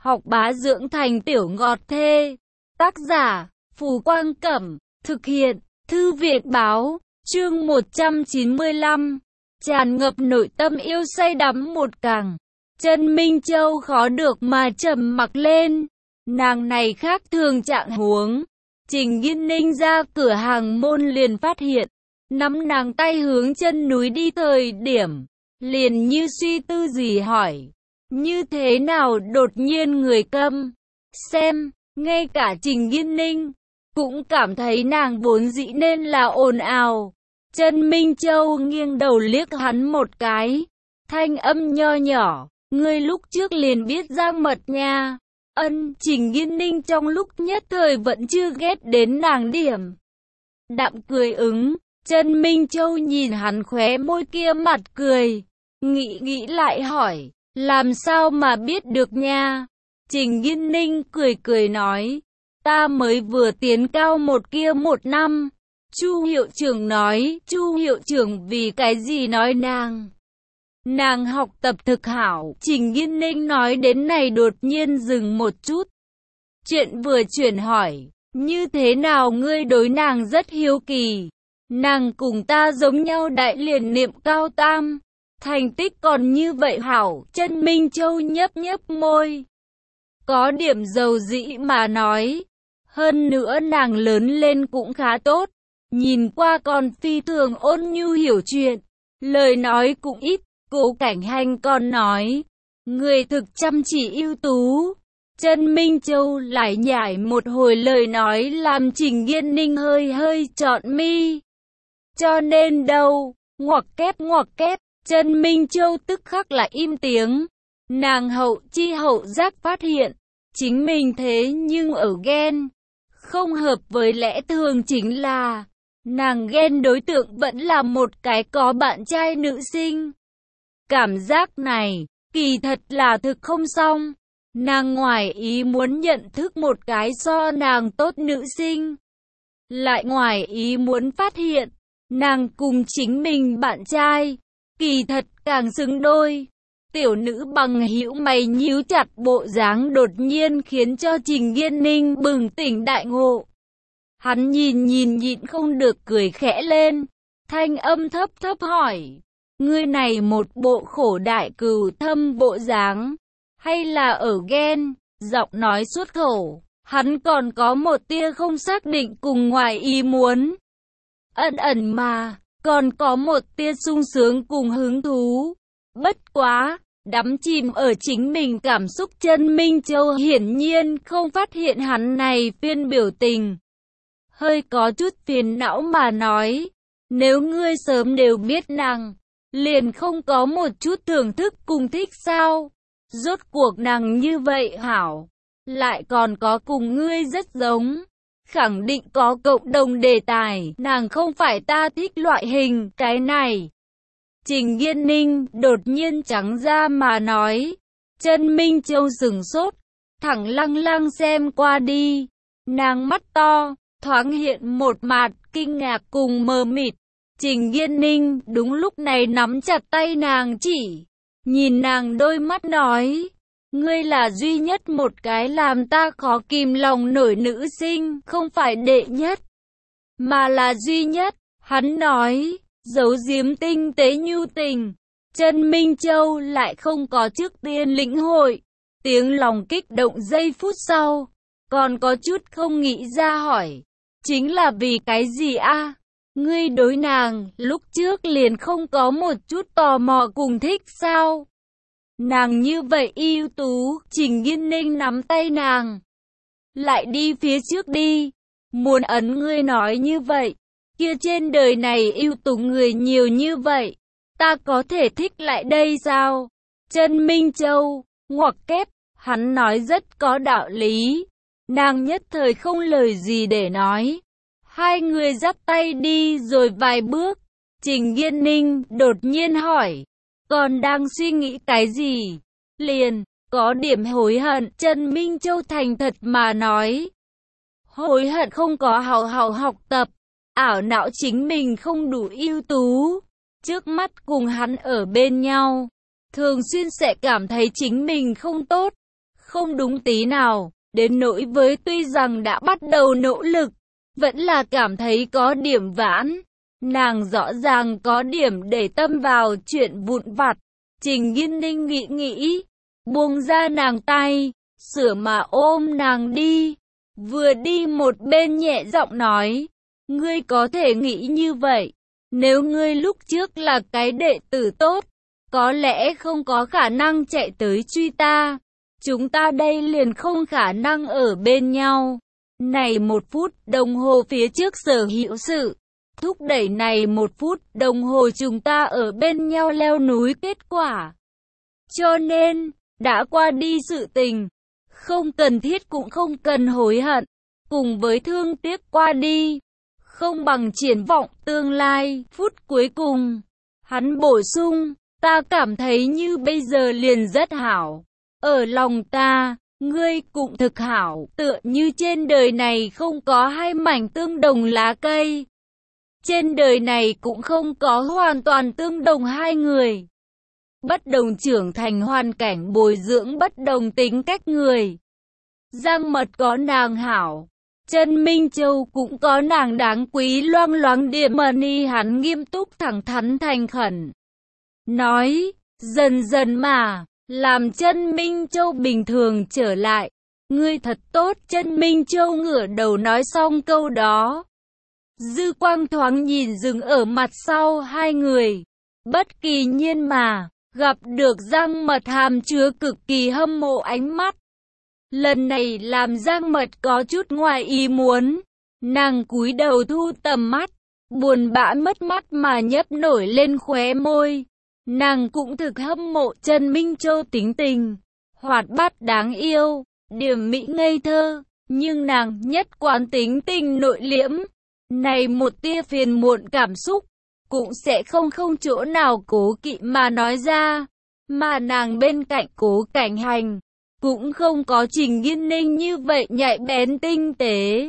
học bá dưỡng thành tiểu ngọt thê. Tác giả, Phù Quang Cẩm, thực hiện, Thư viện Báo, chương 195. Tràn ngập nội tâm yêu say đắm một càng. Chân Minh Châu khó được mà trầm mặc lên. Nàng này khác thường trạng huống. Trình Nghiên Ninh ra cửa hàng môn liền phát hiện. Nắm nàng tay hướng chân núi đi thời điểm. Liền như suy tư gì hỏi. Như thế nào đột nhiên người câm. Xem, ngay cả Trình Nghiên Ninh cũng cảm thấy nàng vốn dĩ nên là ồn ào. Chân Minh Châu nghiêng đầu liếc hắn một cái. Thanh âm nho nhỏ. Ngươi lúc trước liền biết Giang Mật nha. Trình Nghiên Ninh trong lúc nhất thời vẫn chưa ghét đến nàng điểm. Đạm cười ứng. Chân Minh Châu nhìn hắn khóe môi kia mặt cười. Nghĩ lại hỏi. Làm sao mà biết được nha? Trình Nghiên Ninh cười nói. Ta mới vừa tiến cao một kia 1 năm. Chu hiệu trưởng nói. Chu hiệu trưởng vì cái gì nói nàng? Nàng học tập thực hảo. Trình Nghiên Ninh nói đến này đột nhiên dừng một chút. Chuyện vừa chuyển hỏi. Như thế nào ngươi đối nàng rất hiếu kỳ. Nàng cùng ta giống nhau đại liền niệm cao tam. Thành tích còn như vậy hảo. Chân Minh Châu nhấp môi. Có điểm dầu dĩ mà nói. Hơn nữa nàng lớn lên cũng khá tốt. Nhìn qua còn phi thường ôn nhu hiểu chuyện. Lời nói cũng ít. Cố Cảnh Hành còn nói. Người thực chăm chỉ ưu tú. Chân Minh Châu lại nhải một hồi lời nói làm Trình Nghiên Ninh hơi trọn mi. Cho nên đâu. Ngoặc kép. Chân Minh Châu tức khắc lại im tiếng. Nàng hậu giác phát hiện. Chính mình thế nhưng ở ghen. Không hợp với lẽ thường chính là. Nàng ghen đối tượng vẫn là một cái có bạn trai nữ sinh. Cảm giác này, kỳ thật là thực không xong. Nàng ngoài ý muốn nhận thức một cái so nàng tốt nữ sinh. Lại ngoài ý muốn phát hiện. Nàng cùng chính mình bạn trai. Kỳ thật càng xứng đôi. Tiểu nữ bằng hữu mày nhíu chặt bộ dáng đột nhiên khiến cho Trình Nghiên Ninh bừng tỉnh đại ngộ. Hắn nhịn không được cười khẽ lên. Thanh âm thấp hỏi. Ngươi này một bộ khổ đại cừu thâm bộ dáng. Hay là ở ghen? Giọng nói xuất khẩu. Hắn còn có một tia không xác định cùng ngoài ý muốn. Ẩn mà. Còn có một tia sung sướng cùng hứng thú. Bất quá, đắm chìm ở chính mình cảm xúc. Chân Minh Châu hiển nhiên không phát hiện hắn này phiên biểu tình. Hơi có chút phiền não mà nói. Nếu ngươi sớm đều biết nàng, liền không có một chút thưởng thức cùng thích sao? Rốt cuộc nàng như vậy hảo. Lại còn có cùng ngươi rất giống. Khẳng định có cộng đồng đề tài. Nàng không phải ta thích loại hình cái này. Trình Nghiên Ninh đột nhiên trắng ra mà nói. Chân Minh Châu sừng sốt. Thẳng lăng xem qua đi. Nàng mắt to. Thoáng hiện một mạt kinh ngạc cùng mờ mịt. Trình Nghiên Ninh đúng lúc này nắm chặt tay nàng chỉ. Nhìn nàng đôi mắt nói. Ngươi là duy nhất một cái làm ta khó kìm lòng nổi nữ sinh. Không phải đệ nhất, mà là duy nhất. Hắn nói. Giấu giếm tinh tế nhu tình. Chân Minh Châu lại không có trước tiên lĩnh hội. Tiếng lòng kích động giây phút sau. Còn có chút không nghĩ ra hỏi. Chính là vì cái gì a? Ngươi đối nàng lúc trước liền không có một chút tò mò cùng thích sao? Nàng như vậy ưu tú. Trình Nghiên Ninh nắm tay nàng. Lại đi phía trước đi. Muốn ấn ngươi nói như vậy. Kia trên đời này ưu tú người nhiều như vậy. Ta có thể thích lại đây sao? Chân Minh Châu, ngoặc kép. Hắn nói rất có đạo lý. Nàng nhất thời không lời gì để nói. Hai người dắt tay đi rồi vài bước. Trình Nghiên Ninh đột nhiên hỏi. Còn đang suy nghĩ cái gì? Liền, có điểm hối hận. Chân Minh Châu thành thật mà nói. Hối hận không có hào hào học tập. Ảo não chính mình không đủ ưu tú. Trước mắt cùng hắn ở bên nhau. Thường xuyên sẽ cảm thấy chính mình không tốt. không đúng tí nào, đến nỗi với tuy rằng đã bắt đầu nỗ lực, vẫn là cảm thấy có điểm vãn. Nàng rõ ràng có điểm để tâm vào chuyện vụn vặt. Trình Nghiên Ninh nghĩ, buông ra nàng tay, sửa mà ôm nàng đi. Vừa đi một bên nhẹ giọng nói, ngươi có thể nghĩ như vậy, nếu ngươi lúc trước là cái đệ tử tốt, có lẽ không có khả năng chạy tới truy ta. Chúng ta đây liền không khả năng ở bên nhau. Này 1 phút đồng hồ phía trước sở hữu sự thúc đẩy này 1 phút đồng hồ chúng ta ở bên nhau leo núi kết quả. Cho nên, đã qua đi sự tình, không cần thiết cũng không cần hối hận, cùng với thương tiếc qua đi, không bằng triển vọng tương lai. Phút cuối cùng, hắn bổ sung, ta cảm thấy như bây giờ liền rất hảo. Ở lòng ta, ngươi cũng thực hảo, tựa như trên đời này không có hai mảnh tương đồng lá cây. Trên đời này cũng không có hoàn toàn tương đồng hai người. Bất đồng trưởng thành hoàn cảnh bồi dưỡng bất đồng tính cách người. Giang Mật có nàng hảo, Trần Minh Châu cũng có nàng đáng quý loang loáng điểm mani. Hắn nghiêm túc thẳng thắn thành khẩn. Nói, dần dần mà, làm Trần Minh Châu bình thường trở lại. Ngươi thật tốt. Trần Minh Châu ngửa đầu nói xong câu đó. Dư quang thoáng nhìn dừng ở mặt sau hai người. Bất kỳ nhiên mà, gặp được Giang Mật hàm chứa cực kỳ hâm mộ ánh mắt. Lần này làm Giang Mật có chút ngoài ý muốn. Nàng cúi đầu thu tầm mắt, buồn bã mất mát mà nhấp nổi lên khóe môi. Nàng cũng thực hâm mộ Trần Minh Châu tính tình, hoạt bát đáng yêu, điểm mỹ ngây thơ, nhưng nàng nhất quán tính tình nội liễm. Này một tia phiền muộn cảm xúc, cũng sẽ không chỗ nào cố kỵ mà nói ra, mà nàng bên cạnh Cố Cảnh Hành, cũng không có Trình Nghiên Ninh như vậy nhạy bén tinh tế.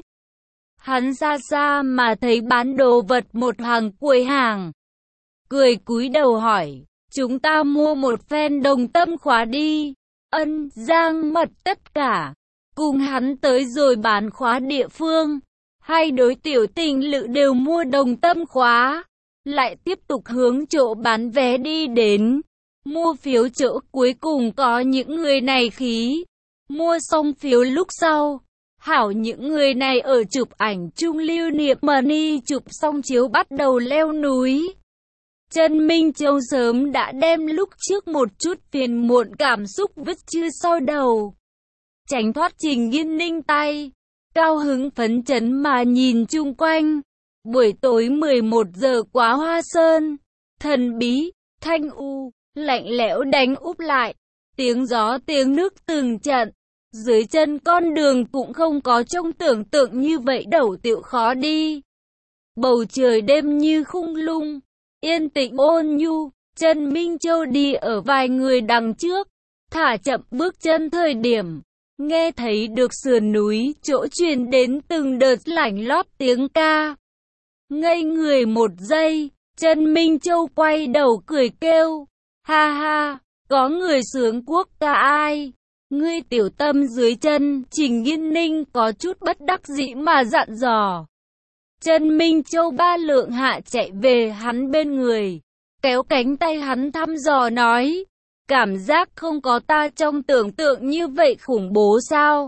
Hắn xa xa mà thấy bán đồ vật một hàng quầy hàng, cười cúi đầu hỏi, chúng ta mua một phen đồng tâm khóa đi. Ân. Giang Mật tất cả cùng hắn tới rồi bán khóa địa phương. Hai đối tiểu tình lữ đều mua đồng tâm khóa, lại tiếp tục hướng chỗ bán vé đi đến. Mua phiếu chỗ cuối cùng có những người này khí. Mua xong phiếu lúc sau, hảo những người này ở chụp ảnh chung lưu niệm mani. Chụp xong chiếu bắt đầu leo núi. Trần Minh Châu sớm đã đem lúc trước một chút phiền muộn cảm xúc vứt chưa sau đầu. Tránh thoát Trình Nghiên Ninh tay, cao hứng phấn chấn mà nhìn chung quanh. Buổi tối 11 giờ quá Hoa Sơn, thần bí, thanh u, lạnh lẽo đánh úp lại. Tiếng gió tiếng nước từng trận. Dưới chân con đường cũng không có trông tưởng tượng như vậy đẩu tiệu khó đi. Bầu trời đêm như khung lung, yên tĩnh ôn nhu. Trần Minh Châu đi ở vài người đằng trước, thả chậm bước chân thời điểm, nghe thấy được sườn núi chỗ truyền đến từng đợt lảnh lót tiếng ca. Ngây người một giây, Trần Minh Châu quay đầu cười kêu, ha ha, có người sướng quốc ca ai? Ngươi tiểu tâm dưới chân. Trình Nghiên Ninh có chút bất đắc dĩ mà dặn dò. Trần Minh Châu ba lượng hạ chạy về hắn bên người, kéo cánh tay hắn thăm dò nói, cảm giác không có ta trong tưởng tượng như vậy khủng bố sao?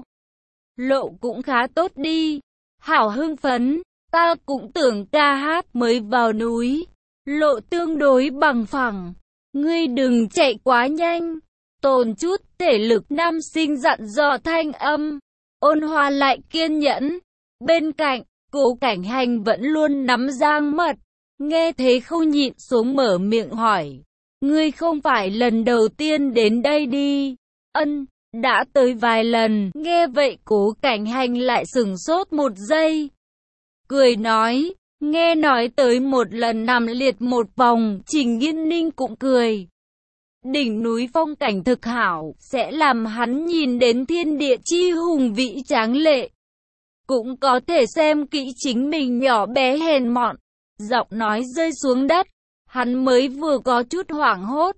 Lộ cũng khá tốt đi. Hảo hưng phấn, ta cũng tưởng ca hát mới vào núi. Lộ tương đối bằng phẳng, ngươi đừng chạy quá nhanh, tồn chút thể lực. Nam sinh dặn dò thanh âm ôn hòa lại kiên nhẫn. Bên cạnh, Cố Cảnh Hành vẫn luôn nắm Giang Mật, nghe thế không nhịn xuống mở miệng hỏi, ngươi không phải lần đầu tiên đến đây đi? Ân, đã tới vài lần. Nghe vậy Cố Cảnh Hành lại sửng sốt một giây, cười nói, nghe nói tới một lần nằm liệt một vòng. Trình Nghiên Ninh cũng cười. Đỉnh núi phong cảnh thực hảo, sẽ làm hắn nhìn đến thiên địa chi hùng vĩ tráng lệ. Cũng có thể xem kỹ chính mình nhỏ bé hèn mọn. Giọng nói rơi xuống đất, hắn mới vừa có chút hoảng hốt.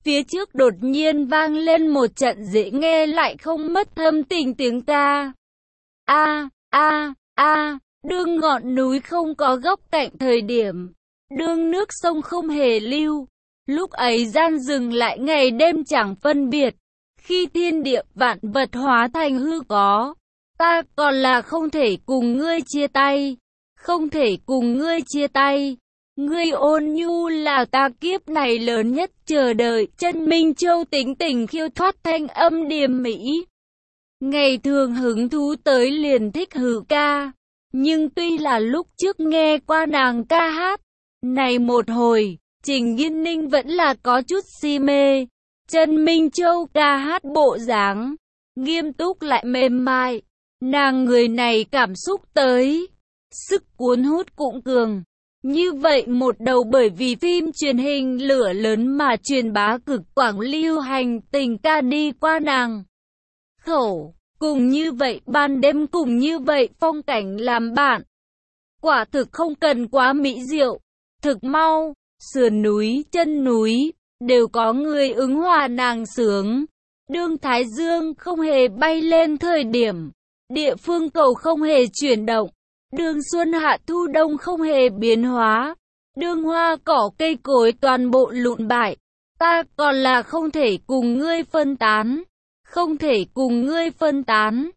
Phía trước đột nhiên vang lên một trận dễ nghe lại không mất thâm tình tiếng ca. A, a, a, đương ngọn núi không có góc cạnh thời điểm, đương nước sông không hề lưu, lúc ấy gian dừng lại ngày đêm chẳng phân biệt, khi thiên địa vạn vật hóa thành hư có, ta còn là không thể cùng ngươi chia tay, không thể cùng ngươi chia tay. Ngươi ôn nhu là ta kiếp này lớn nhất chờ đợi. Chân Minh Châu tính tình khiêu thoát thanh âm điềm mỹ. Ngày thường hứng thú tới liền thích hừ ca. Nhưng tuy là lúc trước nghe qua nàng ca hát, này một hồi, Trình Nghiên Ninh vẫn là có chút si mê. Chân Minh Châu ca hát bộ dáng nghiêm túc lại mềm mại. Nàng người này cảm xúc tới, sức cuốn hút cũng cường. Như vậy một đầu bởi vì phim truyền hình lửa lớn mà truyền bá cực quảng lưu hành tình ca đi qua nàng khẩu, cùng như vậy ban đêm cùng như vậy phong cảnh làm bạn. Quả thực không cần quá mỹ diệu, thực mau, sườn núi, chân núi, đều có người ứng hòa nàng sướng. Đương Thái Dương không hề bay lên thời điểm, địa phương cầu không hề chuyển động. Đường xuân hạ thu đông không hề biến hóa, đường hoa cỏ cây cối toàn bộ lụn bại, ta còn là không thể cùng ngươi phân tán, không thể cùng ngươi phân tán.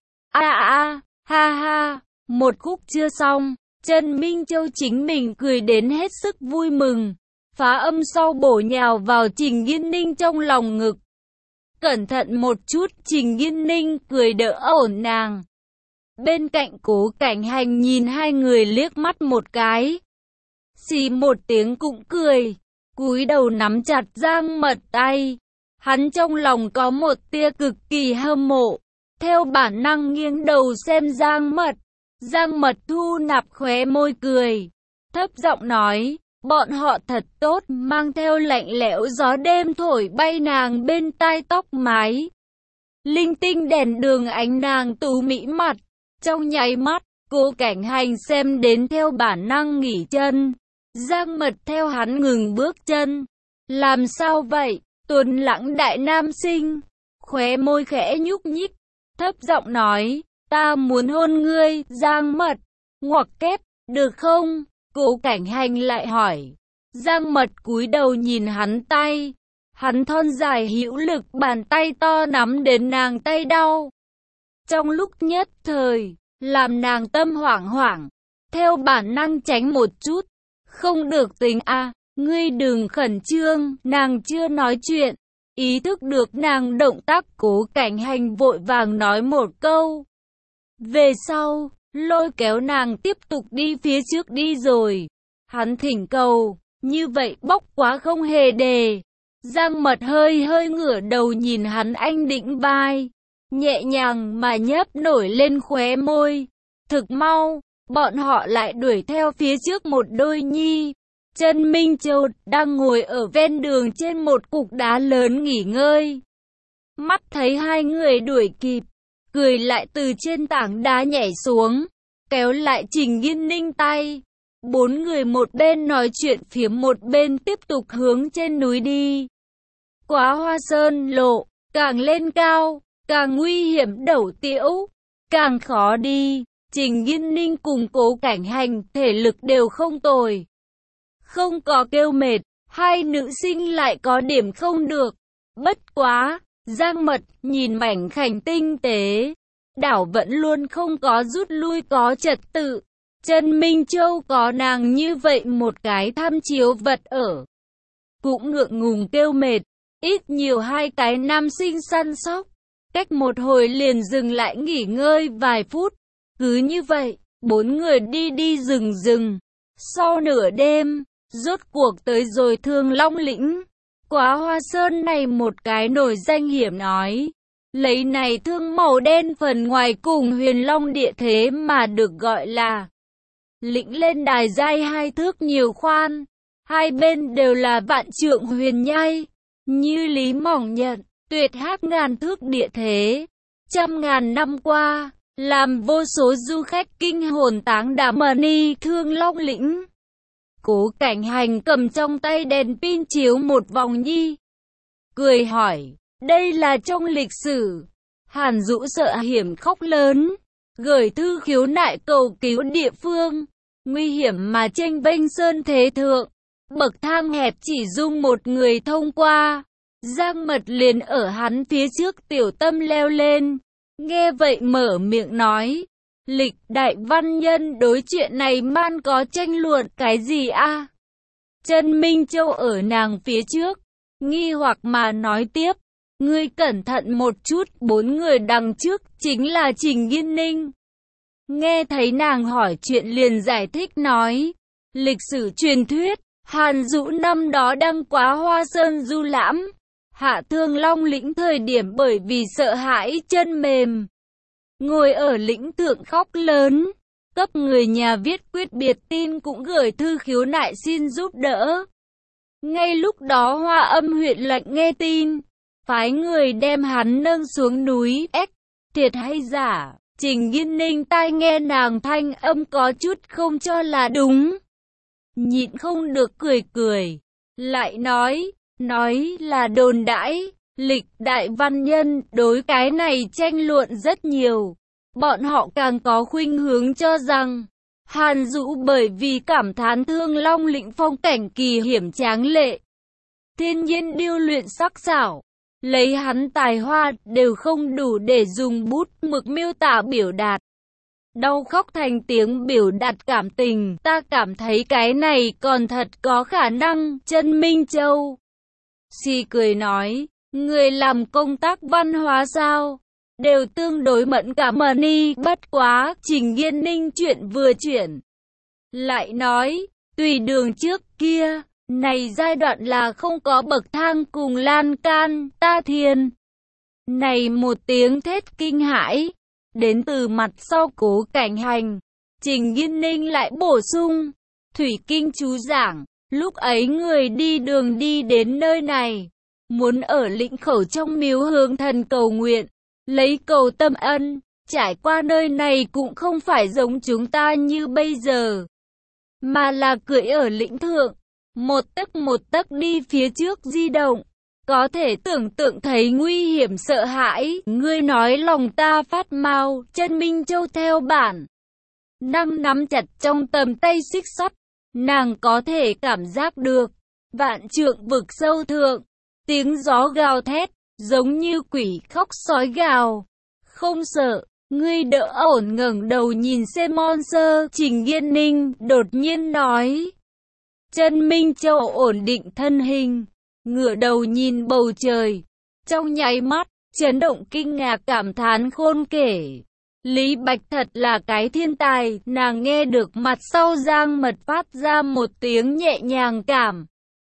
Ha ha, một khúc chưa xong, Trần Minh Châu chính mình cười đến hết sức vui mừng, phá âm sau bổ nhào vào Trình Nghiên Ninh trong lòng ngực. Cẩn thận một chút, Trình Nghiên Ninh cười đỡ ổn nàng. Bên cạnh Cố Cảnh Hành nhìn hai người liếc mắt một cái. Xì một tiếng cũng cười, cúi đầu nắm chặt Giang Mật tay. Hắn trong lòng có một tia cực kỳ hâm mộ. Theo bản năng nghiêng đầu xem Giang Mật. Giang Mật thu nạp khóe môi cười. Thấp giọng nói, bọn họ thật tốt, mang theo lạnh lẽo gió đêm thổi bay nàng bên tai tóc mái. Linh tinh đèn đường ánh nàng tú mỹ mặt. Trong nháy mắt, Cố Cảnh Hành xem đến theo bản năng nghỉ chân. Giang Mật theo hắn ngừng bước chân. Làm sao vậy? Tuấn lãng đại nam sinh. Khóe môi khẽ nhúc nhích. Thấp giọng nói, ta muốn hôn ngươi, Giang Mật. Ngoặc kép, được không? Cố Cảnh Hành lại hỏi. Giang Mật cúi đầu nhìn hắn tay. Hắn thon dài hữu lực bàn tay to nắm đến nàng tay đau. Trong lúc nhất thời, làm nàng tâm hoảng hoảng, theo bản năng tránh một chút. Không được tính a, ngươi đừng khẩn trương, nàng chưa nói chuyện. Ý thức được nàng động tác, Cố Cảnh Hành vội vàng nói một câu. Về sau, lôi kéo nàng tiếp tục đi phía trước đi rồi. Hắn thỉnh cầu, như vậy bóc quá không hề đề. Giang Mật hơi hơi ngửa đầu nhìn hắn anh đĩnh vai. Nhẹ nhàng mà nhấp nổi lên khóe môi. Thực mau, bọn họ lại đuổi theo phía trước một đôi nhi. Trần Minh Châu đang ngồi ở ven đường trên một cục đá lớn nghỉ ngơi. Mắt thấy hai người đuổi kịp, cười lại từ trên tảng đá nhảy xuống, kéo lại Trình Nghiên Ninh tay. Bốn người một bên nói chuyện phiếm một bên tiếp tục hướng trên núi đi. Quá Hoa Sơn lộ, càng lên cao, càng nguy hiểm đẩu tiễu, càng khó đi. Trình Nghiên Ninh cùng Cố Cảnh Hành thể lực đều không tồi. Không có kêu mệt, hai nữ sinh lại có điểm không được. Bất quá, Giang Mật nhìn mảnh khảnh tinh tế. Đảo vẫn luôn không có rút lui có trật tự. Trần Minh Châu có nàng như vậy một cái tham chiếu vật ở. Cũng ngượng ngùng kêu mệt, ít nhiều hai cái nam sinh săn sóc. Cách một hồi liền dừng lại nghỉ ngơi vài phút. Cứ như vậy, bốn người đi đi rừng rừng. Sau nửa đêm, rốt cuộc tới rồi Thương Long Lĩnh. Quá Hoa Sơn này một cái nổi danh hiểm nói. Lấy này thương màu đen phần ngoài cùng Huyền Long địa thế mà được gọi là lĩnh lên đài dai 2 thước nhiều khoan. Hai bên đều là vạn trượng huyền nhai. Như Lý Mỏng nhận, tuyệt hắc ngàn thước địa thế. Trăm ngàn năm qua, làm vô số du khách kinh hồn táng đảm ni Thương Long Lĩnh. Cố Cảnh Hành cầm trong tay đèn pin chiếu một vòng nhi. cười hỏi, đây là trong lịch sử. Hàn Dũ sợ hiểm khóc lớn, gửi thư khiếu nại cầu cứu địa phương. Nguy hiểm mà chênh vênh sơn thế thượng, bậc thang hẹp chỉ dung một người thông qua. Giang Mật liền ở hắn phía trước tiểu tâm leo lên. Nghe vậy mở miệng nói, lịch đại văn nhân đối chuyện này man có tranh luận cái gì a? Trần Minh Châu ở nàng phía trước, nghi hoặc mà nói tiếp, ngươi cẩn thận một chút, 4 người đằng trước chính là Trình Nghiên Ninh. Nghe thấy nàng hỏi chuyện liền giải thích nói, lịch sử truyền thuyết, Hàn Dũ năm đó đăng quá Hoa Sơn du lãm, hạ thương Long lĩnh thời điểm bởi vì sợ hãi chân mềm, ngồi ở lĩnh thượng khóc lớn, cấp người nhà viết quyết biệt tin cũng gửi thư khiếu nại xin giúp đỡ. Ngay lúc đó Hoa Âm huyện lệnh nghe tin, phái người đem hắn nâng xuống núi. Thiệt hay giả? Trình Nghiên Ninh tai nghe nàng thanh âm có chút không cho là đúng, nhịn không được cười, lại nói là đồn đãi. Lịch đại văn nhân đối cái này tranh luận rất nhiều, bọn họ càng có khuynh hướng cho rằng Hàn Dũ bởi vì cảm thán Thương Long lĩnh phong cảnh kỳ hiểm tráng lệ, thiên nhiên điêu luyện sắc sảo, lấy hắn tài hoa đều không đủ để dùng bút mực miêu tả biểu đạt. Đau khóc thành tiếng biểu đạt cảm tình, ta cảm thấy cái này còn thật có khả năng. Trần Minh Châu si cười nói, người làm công tác văn hóa sao? Đều tương đối mẫn cảm đi, bất quá. Trình Nghiên Ninh chuyện vừa chuyển lại nói, tùy đường trước kia, này giai đoạn là không có bậc thang cùng lan can, ta thiên. Này một tiếng thét kinh hãi, đến từ mặt sau Cố Cảnh Hành. Trình Nghiên Ninh lại bổ sung, thủy kinh chú giảng, lúc ấy người đi đường đi đến nơi này, muốn ở lĩnh khẩu trong miếu hướng thần cầu nguyện, lấy cầu tâm ân, trải qua nơi này cũng không phải giống chúng ta như bây giờ, mà là cưỡi ở lĩnh thượng, một tấc đi phía trước di động, có thể tưởng tượng thấy nguy hiểm sợ hãi. Ngươi nói lòng ta phát mau. Trần Minh Châu theo bản năng nắm chặt trong tầm tay xích sắt, nàng có thể cảm giác được vạn trượng vực sâu thượng, tiếng gió gào thét, giống như quỷ khóc sói gào. Không sợ, ngươi đỡ ổn ngẩng đầu nhìn xem monster. Trình Nghiên Ninh đột nhiên nói. Trần Minh Châu ổn định thân hình, ngửa đầu nhìn bầu trời, trong nháy mắt, chấn động kinh ngạc cảm thán khôn kể. Lý Bạch thật là cái thiên tài, nàng nghe được mặt sau Giang Mật phát ra một tiếng nhẹ nhàng cảm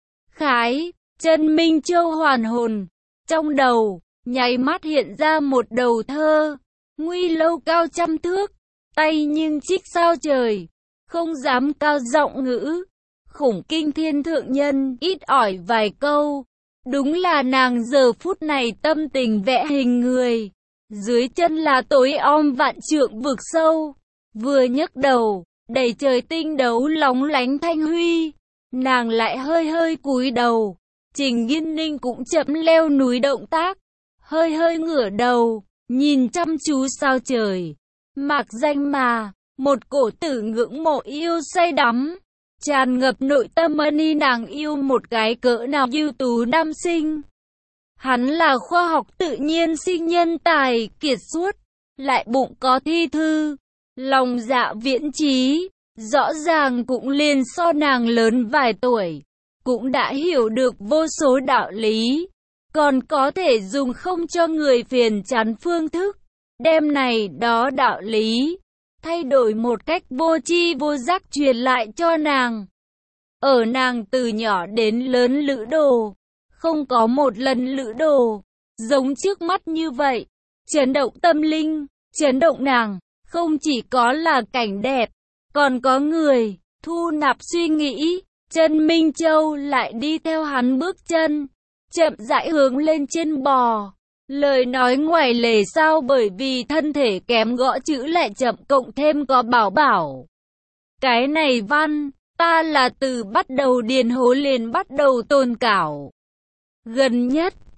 khái. Trần Minh Châu hoàn hồn, trong đầu, nháy mắt hiện ra một đầu thơ, nguy lâu cao trăm thước, tay nhưng trích sao trời, không dám cao giọng ngữ, khủng kinh thiên thượng nhân, ít ỏi vài câu. Đúng là nàng giờ phút này tâm tình vẽ hình người, dưới chân là tối om vạn trượng vực sâu, vừa nhấc đầu, đầy trời tinh đấu lóng lánh thanh huy, nàng lại hơi cúi đầu. Trình Nghiên Ninh cũng chậm leo núi động tác, hơi ngửa đầu, nhìn chăm chú sao trời. Mạc danh mà, một cổ tử ngưỡng mộ yêu say đắm, tràn ngập nội tâm nàng yêu một cái cỡ nào ưu tú nam sinh. Hắn là khoa học tự nhiên sinh nhân tài, kiệt xuất, lại bụng có thi thư, lòng dạ viễn trí, rõ ràng cũng liền so nàng lớn vài tuổi, cũng đã hiểu được vô số đạo lý, còn có thể dùng không cho người phiền chán phương thức, đem này đó đạo lý, thay đổi một cách vô tri vô giác truyền lại cho nàng. Ở nàng từ nhỏ đến lớn lữ đồ, không có một lần lữ đồ giống trước mắt như vậy, chấn động tâm linh, chấn động nàng, không chỉ có là cảnh đẹp, còn có người, thu nạp suy nghĩ. Trần Minh Châu lại đi theo hắn bước chân, chậm rãi hướng lên trên bò. Lời nói ngoài lề sao bởi vì thân thể kém gõ chữ lại chậm cộng thêm có bảo. Cái này văn, ta là từ bắt đầu điền hố liền bắt đầu tồn cảo. Gần nhất,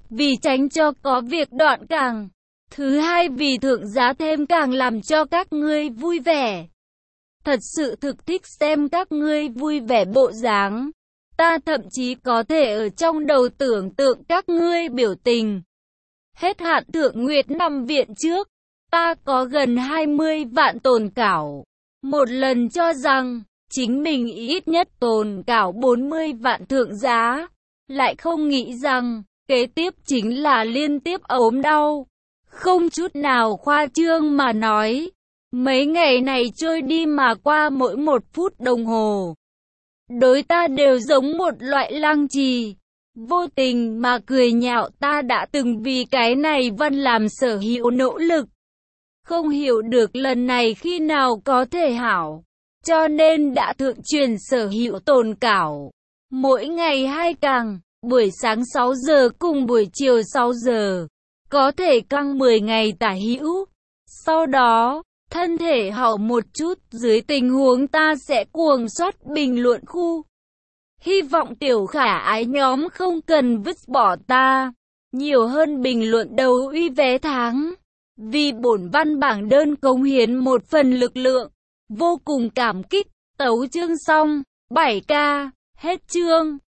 vì tránh cho có việc đoạn càng. Thứ hai, vì thượng giá thêm càng làm cho các ngươi vui vẻ. Thật sự thực thích xem các ngươi vui vẻ bộ dáng. Ta thậm chí có thể ở trong đầu tưởng tượng các ngươi biểu tình. Hết hạn thượng nguyệt năm viện trước, ta có gần 20 vạn tồn cảo. Một lần cho rằng, chính mình ít nhất tồn cảo 40 vạn thượng giá. Lại không nghĩ rằng, kế tiếp chính là liên tiếp ốm đau. Không chút nào khoa trương mà nói. Mấy ngày này trôi đi mà qua mỗi 1 phút đồng hồ. Đối ta đều giống một loại lăng trì. Vô tình mà cười nhạo ta đã từng vì cái này văn làm sở hữu nỗ lực. Không hiểu được lần này khi nào có thể hảo. Cho nên đã thượng truyền sở hữu tồn cảo. Mỗi ngày 2 càng, buổi sáng 6 giờ cùng buổi chiều 6 giờ. Có thể căng 10 ngày tả hữu. Sau đó, thân thể hảo một chút, dưới tình huống ta sẽ cuồng soát bình luận khu. Hy vọng tiểu khả ái nhóm không cần vứt bỏ ta. Nhiều hơn bình luận đấu uy vé tháng. Vì bổn văn bảng đơn cống hiến một phần lực lượng. Vô cùng cảm kích. Tấu chương xong. 7K. Hết chương.